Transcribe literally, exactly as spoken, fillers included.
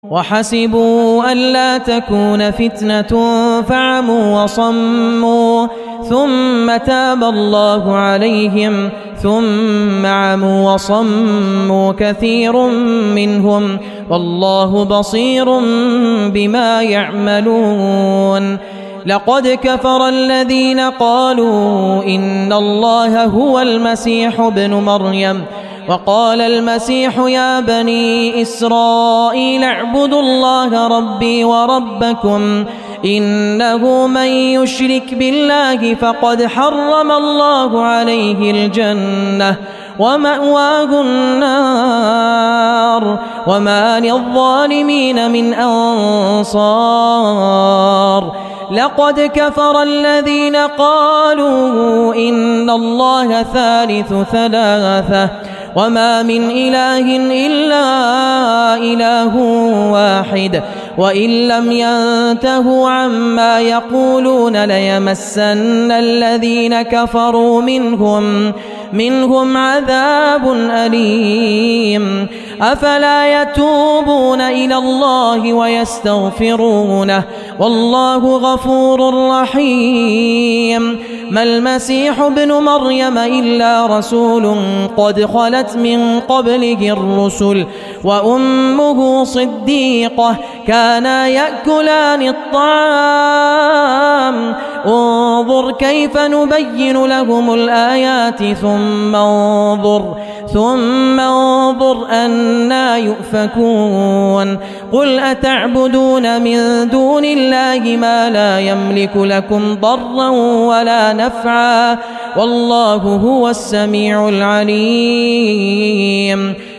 وحسبوا ألا تكون فتنة فعموا وصموا ثم تاب الله عليهم ثم عموا وصموا كثير منهم والله بصير بما يعملون. لقد كفر الذين قالوا إن الله هو المسيح ابن مريم وقال المسيح يا بني إسرائيل اعبدوا الله ربي وربكم إنه من يشرك بالله فقد حرم الله عليه الجنة ومأواه النار وما للظالمين من أنصار. لقد كفر الذين قالوا إن الله ثالث ثلاثة وما من إله إلا إله واحد وإن لم ينتهوا عما يقولون ليمسن الذين كفروا منهم منهم عذاب أليم. أفلا يتوبون إلى الله ويستغفرونه والله غفور رحيم. ما المسيح ابن مريم إلا رسول قد خلت من قبله الرسل وأمه صديقة كانا يأكلان الطعام انظر كيف نبين لهم الآيات ثم انظر ثم انظر أنا يؤفكون. قل أتعبدون من دون الله ما لا يملك لكم ضرا ولا نفعا والله هو السميع العليم.